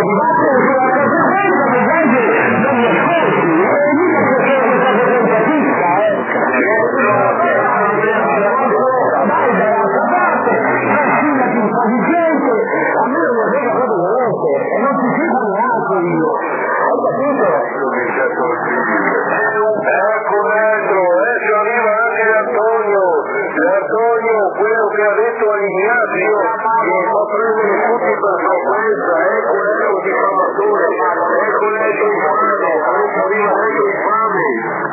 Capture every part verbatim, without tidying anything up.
dibattere sulla presenza che gente non mi ascolti, e mica che c'è questa presentatica, eh. Dai, dall'altra parte, fascinati un po' di gente, a me non mi frega proprio niente, e non ti fido neanche io. Hai capito? Ecco dentro, adesso arriva anche Antonio, Antonio, quello che ha detto all'Ignazio, che fa prendere tutti per sorpresa, ecco lei un diffamatore, ecco lei che infame, adesso arriva lei che infame.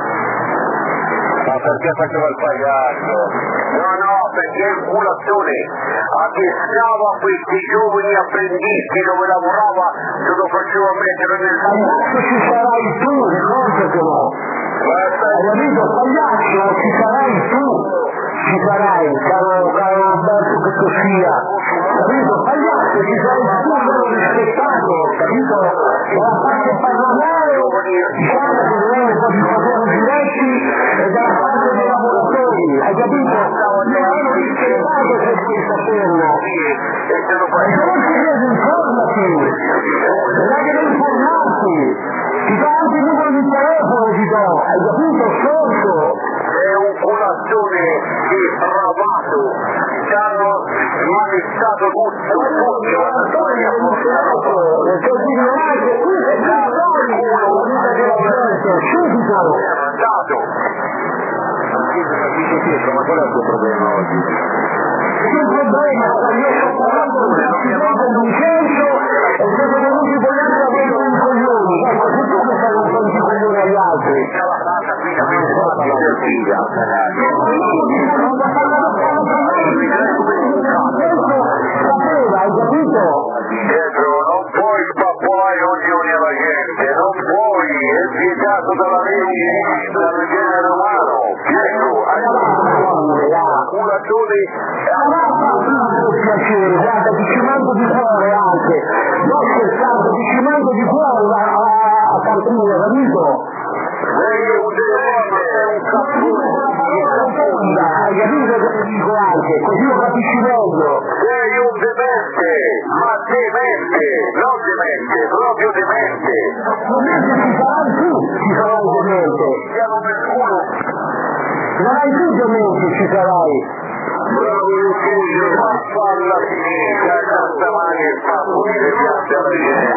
Ma perché faceva il pagliaccio? No, no, perché è il culazione, addestrava questi giovani apprendisti dove lavorava, se lo faceva mettere nel Pagliaccio ci sarai tu, ricordo che no. Hai capito? Pagliaccio ci sarai tu, ci sarai, caro, caro Alberto che tu sia. Capito? Pagliaccio ci sarai tu, non rispettato, capito? Dalla parte padronale, diciamo che non è un po' di poteri diretti, e dalla parte dei lavoratori, hai capito? Non hanno rispettato per questa ferma. E se non ti chiedi informati, non è che devi informarti. Ti do anche il numero di telefono, ti do, hai capito? Scorso! È un culazione depravato, che hanno manifestato tutto, tutto, la storia portato. Non c'è di neanche, tu sei cazzoni, la vita della gente, subito! È andato! Ma qual è il tuo problema oggi? Il problema è che io sto parlando di un accidente di un centro e siete venuti voi anche a avere un coglioni. Ecco, se tu che sei un po' di coglioni agli altri. Sapeva, hai capito? Pietro, non puoi spappolare oggi alla gente, non puoi, è vietato dalla legge, dal genere umano. Pietro, hai un culatore. Piacere, guarda, ti ci mando di cuore anche, non scherzando, ti ci mando di cuore a, a, a Campino, capito? Lei è un demone, è un cappone. Hai capito che ti dico anche, così lo capisci meglio. Sei un demente, ma demente, non demente, proprio demente. Ovviamente ci sarai tu, ci sarai demente. Siamo nel culo. Sarai tu demente, ci sarai. Bravo Lucchio, falla finita, castamani e pappo, mi piace alla gente.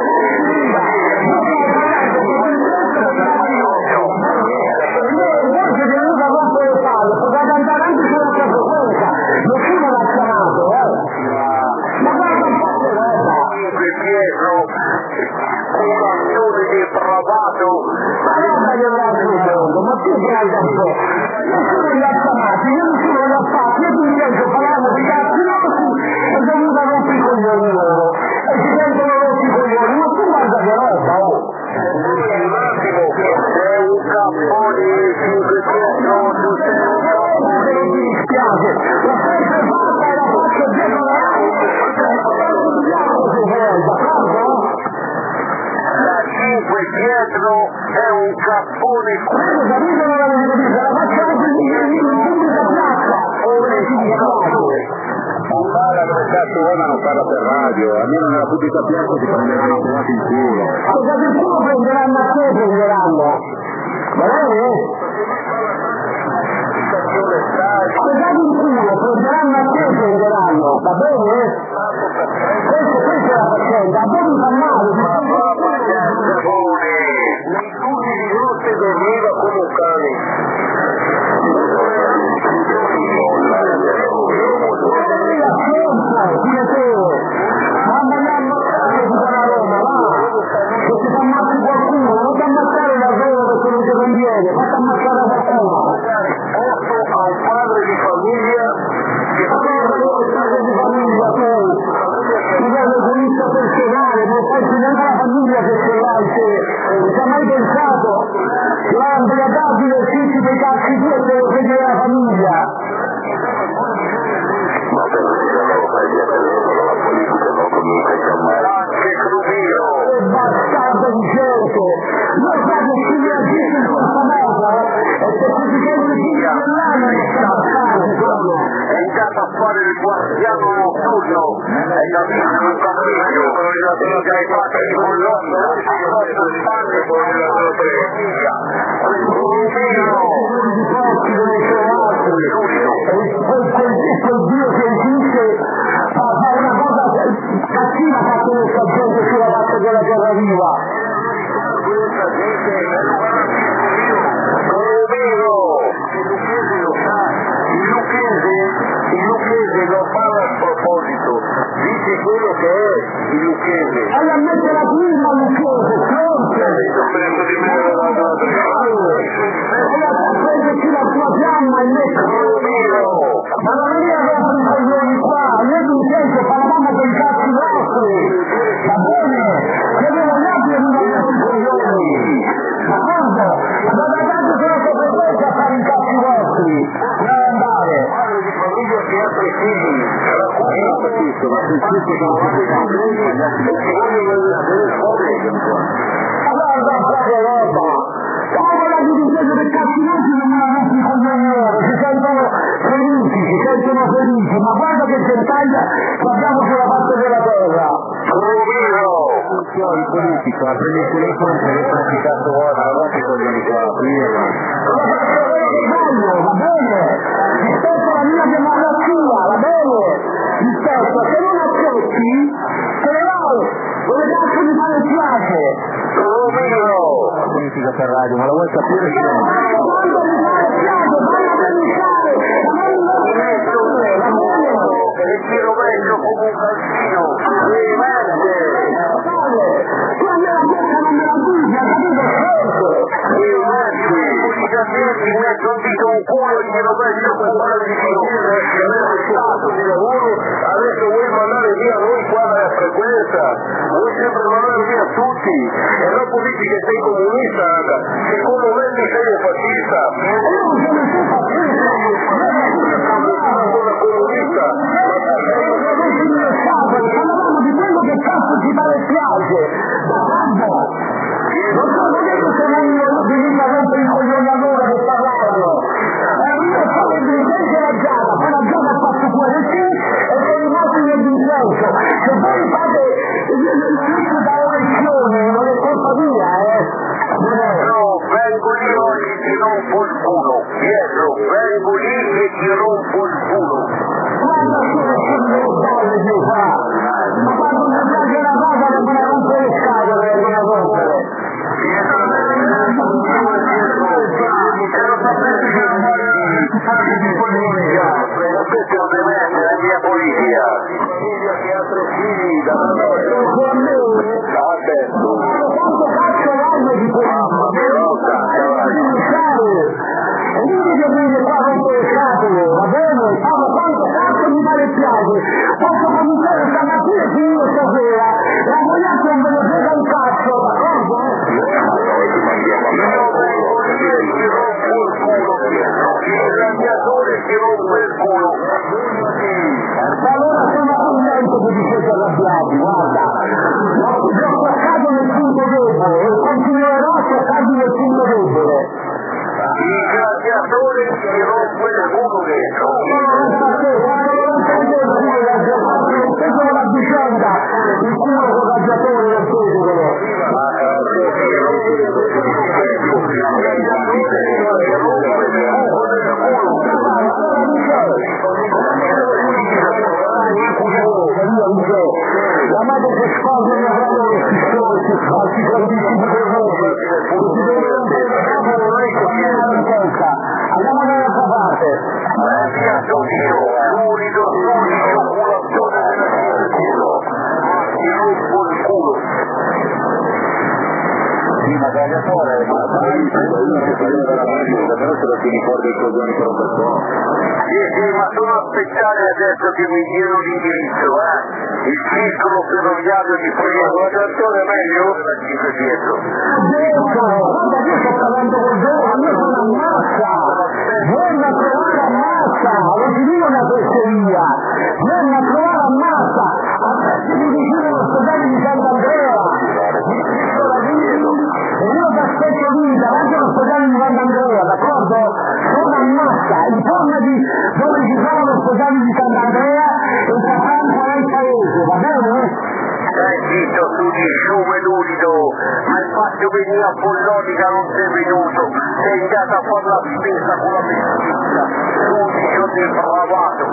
Voi siete venuti a rompere le palle, potete andare anche sulla sua frequenza, nessuno l'ha chiamato, eh! Ma guarda un po' che roba! Comunque Pietro, culazione depravato. Ma guarda che l'altro mondo, ma tu guarda un po'! Nessuno li ha chiamati, io nessuno li ha fatti, io ti dico, parliamo di cazzi nostri e sono venuti a rompere i coglioni loro, e si sentono rotti i coglioni, ma tu guarda che roba, oh! Un attimo, sei un cappone, cinque Pietro, tu sei un cappone. Non mi dispiace, la festa è fatta e la faccio dietro le anni, se vuoi, d'accordo? La cinque Pietro è un cappone. Questo capito non l'avevo capito, la faccio anche in pubblica piazza, o non si dispiace. Ma parla dove cazzo vuoi, ma non parla per radio, almeno nella pubblica piazza ti prenderanno trovato in culo. Cosa del culo prenderanno a te, prenderanno? Va bene? Scusate il culo, prenderanno a te, prenderanno, va bene? Questo, questa è la faccenda, a voi mi fa male, mi fa male. Nei turni di notte dormiva come un cane. Mamma mia, ammazzare ti dà la Roma, va! Se ti fa ammazzare qualcuno, non ti ammazzare davvero perché non ti conviene, fatti ammazzare qualcuno! Posto a un padre di famiglia che Ma guarda che padre di famiglia tu! Tu sei un egoista personale, non fai neanche la famiglia che ce l'hai te! Non ci hai mai pensato? La imbriacaggine e tutti dei cazzi tu e te lo fai la famiglia! ma per la politica non comunque anche Crudino Che bastardo di gente! Non fate più reagire in questa moda e se tu ti senti figlio dell'anno non sta bastardo! è andato a fare il guardiano notturno, hai capito un capriccio, che hai fatto di colonna, a quattro spalle con la tua presenza, Rubino, quel Dio che esiste fa una cosa cattiva, fa che questa gente sulla parte della terra viva. Questa gente Rubino, il Lucchese lo sa, il Lucchese, il Lucchese lo fa a proposito, dice quello che è il Lucchese. Hai a mettere la firma Lucchese, pronto? Penso di me la data. Prenderci la tua fiamma e mettere. Ma non è adesso i coglioni qua, io mi sento, parlavamo dei cazzi vostri. Va bene, che vi vogliate e non avete i coglioni. D'accordo? Ma da tanto sono sopra a fare i cazzi vostri. Non andare. Padre di famiglia che ha tre figli, la cui Io capisco, ma se questo sono tutti problemi, guarda quale roba. Come la divisione del cazzi nostri non la nostri coglioni loro, si sentono feriti, si sentono feriti, ma guarda che centaglia che abbiamo sulla parte della terra. Rubino! Il politico, ha preso il telefono e si è praticato ora, non ti coglioni qua, firma. Lo faccio quello che voglio, va bene? Rispetto alla mia democrazia, va bene? Rispetto, se non accetti, te ne vai, dove cazzo mi fare il piace? Rubino! Politica per radio, ma lo vuoi capire che non? Quando mi fare il piace, vai a denunciare, ma non mi vuoi fare, va bene? E tiro meglio come un calzino, rimette! Tu a me la bocca non me la butti, ha capito? Certo! Rimette! I capelli metto un dito un culo e tiro meglio come un calzino! Se avete stato di lavoro, adesso vuoi mandare via noi qua dalla frequenza, vuoi sempre mandare via tutti, e dopo dici che sei comunista, secondo me ti sei un fascista! Io non sono più fascista! Una comunista! Parlavamo di quello che cazzo ci pare piace, d'accordo? Non so, non è che sono io di vita rompere i coglioni a loro che parlavano. Eh, io sono il dirigente della Giada, poi la Giada ha fatto quello sì e sono rimasto nel dissenso. Se voi fate il tutto da elezioni, non è colpa mia, eh? No, vengo lì oggi e ti rompo il culo. Pietro, vengo lì e ti rompo il culo. Quando sono sempre le palle che fa, ma quando mi piace una cosa non me la rompe le scatole, non la rompere. Questo ovviamente è la mia politica. Famiglia che ha tre figli da adesso. Quanto cazzo voglio di Mamma mia, rotta, e quindi che viene qua rompo le scatole, va bene? Paolo, quanto cazzo mi pare piace? Posso cominciare stamattina e finire stasera, la vogliate non ve ne frega un cazzo, d'accordo? Io vengo lì e ti rompo il culo, il radiatore ti rompe il culo. Ma allora sono contento che vi siete arrabbiati, guarda, vi ho toccato nel punto debole e continuerò a toccarvi nel punto debole. Il gladiatore ti rompe il culo dentro. Questa è la vicenda, il culo con l'aggiatore del pedicolo. La madre che sposa mia madre che si sposa, si sposa, si condici di correre, si deve andiamo dall'altra parte. L'unico, l'unico, l'unico culo ti rompo il culo. Sì, ma gladiatore, ma però se lo tieni fuori dei coglioni per un persona. Sì, sì, ma sono a aspettare adesso che mi diano l'indirizzo, eh? Il circolo ferroviario di Freno, la canzone è meglio? La cinque Pietro. Adesso, guarda che sto parlando col giovane, io sono a massa, vieni a trovare a massa, non ti dico una fesseria, vieni a trovare a massa, mi vicino all'ospedale di Sant'Andrea, e io ti aspetto lì davanti all'ospedale di Sant'Andrea, d'accordo? Sono a massa, informati dove ci sono l'ospedale di Sant'Andrea zitto, tu di sciume l'unido, ma il fatto venire a Pollonica non sei venuto, sei andato a fare la spesa con la mesticcia, tu dici ho depravato.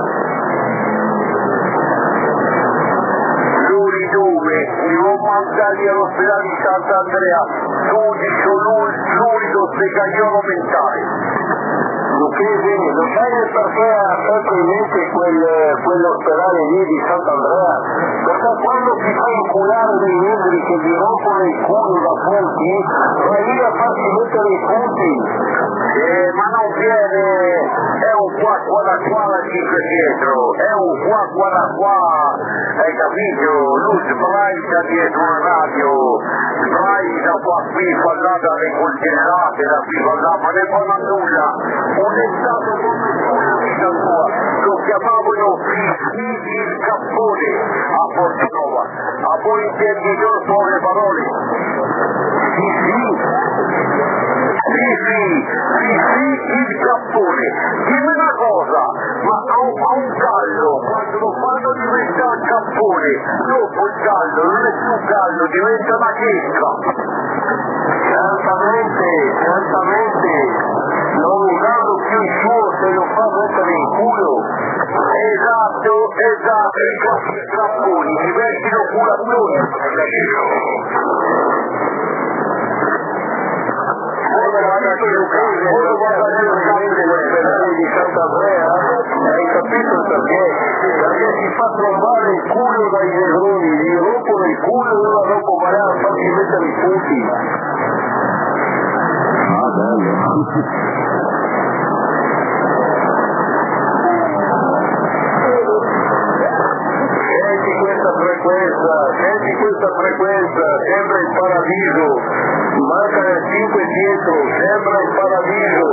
Dove mi vuoi mandare all'ospedale di Sant'Andrea, tu dici l'unico stegagliolo mentale. Lucchesi, lo sai perché ha sempre in mente quel, quell'ospedale lì di Sant'Andrea? Perché quando si fa inculare dei negri che gli rompono il culo da punti, vai lì a farsi mettere i punti. Eh, ma non viene, è un qua qua da qua da cinque dietro, è un qua qua da qua, hai capito? Lui sbraita dietro la radio, sbraita qua qui, parlata le coltellate, da qui parlata, ma ne fa nulla. Non è stato come una vita tua, lo chiamavano il cappone a Fortinova, a voi intendi poche parole. Sì, sì. Sì, sì, sì, sì, il cappone. Dimmi una cosa, ma a un, a un gallo, quando lo fanno diventare cappone, dopo il gallo non è più gallo, diventa una checca. Certamente, certamente. Non usando più il suo se lo fa mettere in culo. Esatto, esatto, i capponi, diventino culatori. Quando vado a dire l'ospedale di Sant'Andrea, hai capito perché? Perché si fa trovare il culo dai negroni, gli rompono il culo e ora dopo vai a farsi mettere i punti. Ah, bello. Senti questa frequenza, senti questa frequenza, sembra il paradiso, manca le cinque dietro, sembra il paradiso.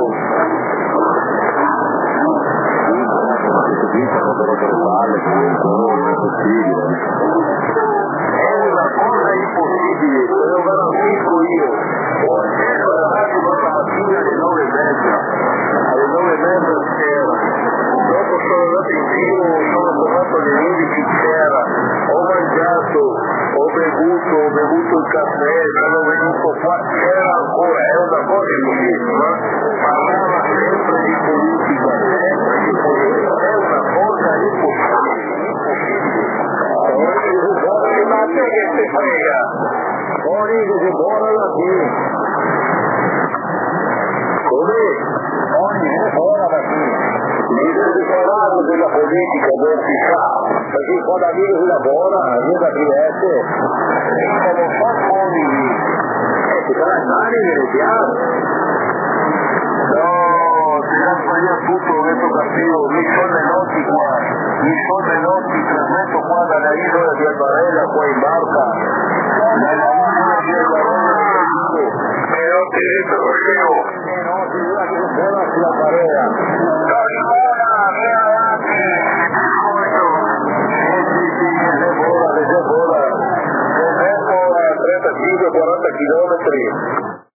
È una cosa impossibile, te lo garantisco io. Ho acceso la radio questa mattina alle nove e mezza, alle nove e mezza c'era. Dopo sono andato in giro, sono tornato alle undici c'era, ho mangiato, ho bevuto, ho bevuto il caffè, sono venuto qua, c'era ancora, è una cosa impossibile, parlava sempre di politica, sempre di politica, è una cosa impossibile, impossibile. Ma te che ti frega? Fuori che si buona da qui. Come? Fuori che buona da qui. Leader di parlare della politica non si sa, perché quando amico sulla buona, io da Trieste, e come fa fuori lì, e si sarà male e vediamo. No, si è sbagliato tutto, ho detto cattivo, mi sono le notti qua, mi sono le notti, trasmetto qua dalla isola di Albarella, qua in barca, dalla isola di Albarella, E non ti riconoscevo. e non si dica che è buona sulla marea. trentacinque quaranta chilometri